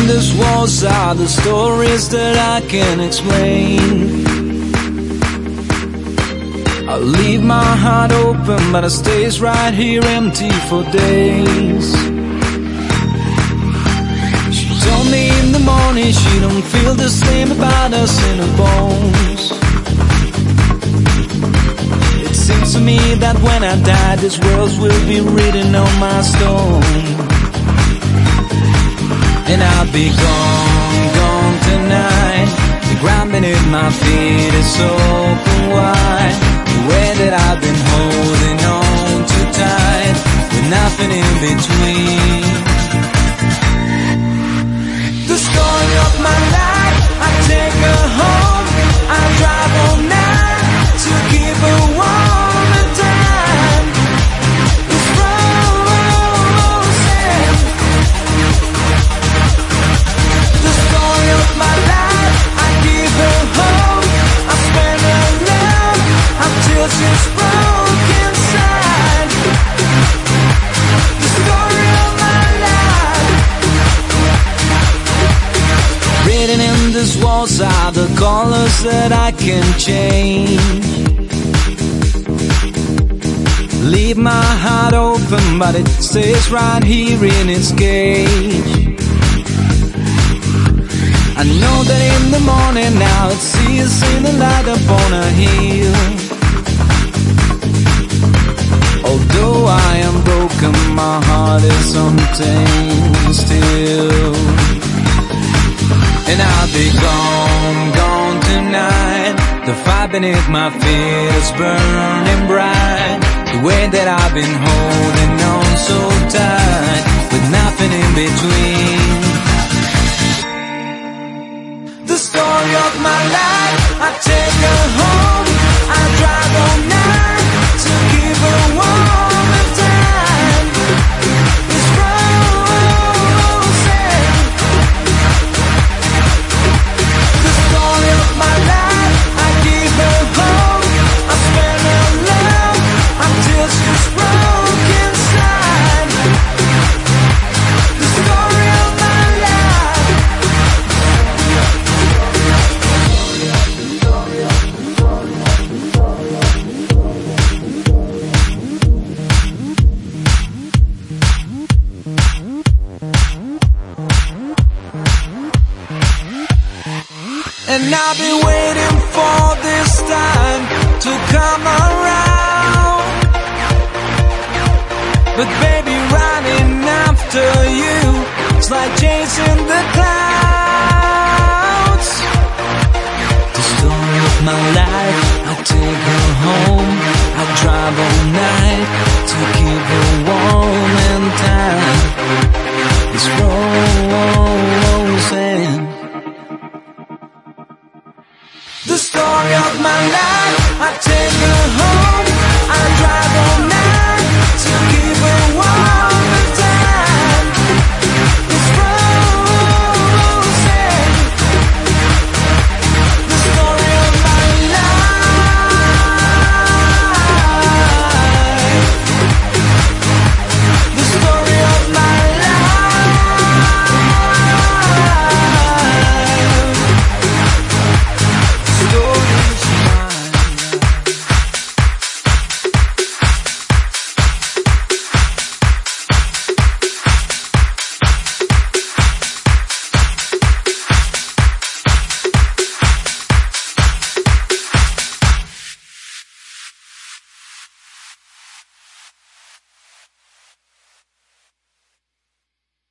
these walls are the stories that I can't explain. I leave my heart open, but it stays right here empty for days. She told me in the morning she don't feel the same about us in her bones. It seems to me that when I die, these words will be written on my stone. And I'll be gone, gone tonight. The ground beneath my feet is open wide. The way that I've been holding on too tight, with nothing in between. The story of my life, I take her home. I drive all night to keep her warm and time. It's frozen. The story of my life, I give her home. I spend her love until she's broken inside. The story of my life. Written in these walls are the colors that I can change. Leave my heart open, but it stays right here in its cage. I know that in the morning now it sees in the light upon a hill. Although I am broken, my heart is untamed still. And I'll be gone, gone tonight. The fire beneath my feet is burning bright. The way that I've been holding on so tight, with nothing in between. The story of my life, I take her home. I drive all night to keep her warm and time. It's frozen. The story of my life, I give her home. I spend her love until she's broken inside. The story of my life. And I've been waiting for this time to come around. But baby, running after you, it's like chasing the clouds. The story of my life, I take her home. I drive all night to keep her warm and tight. It's frozen. The story of my life, I take her home.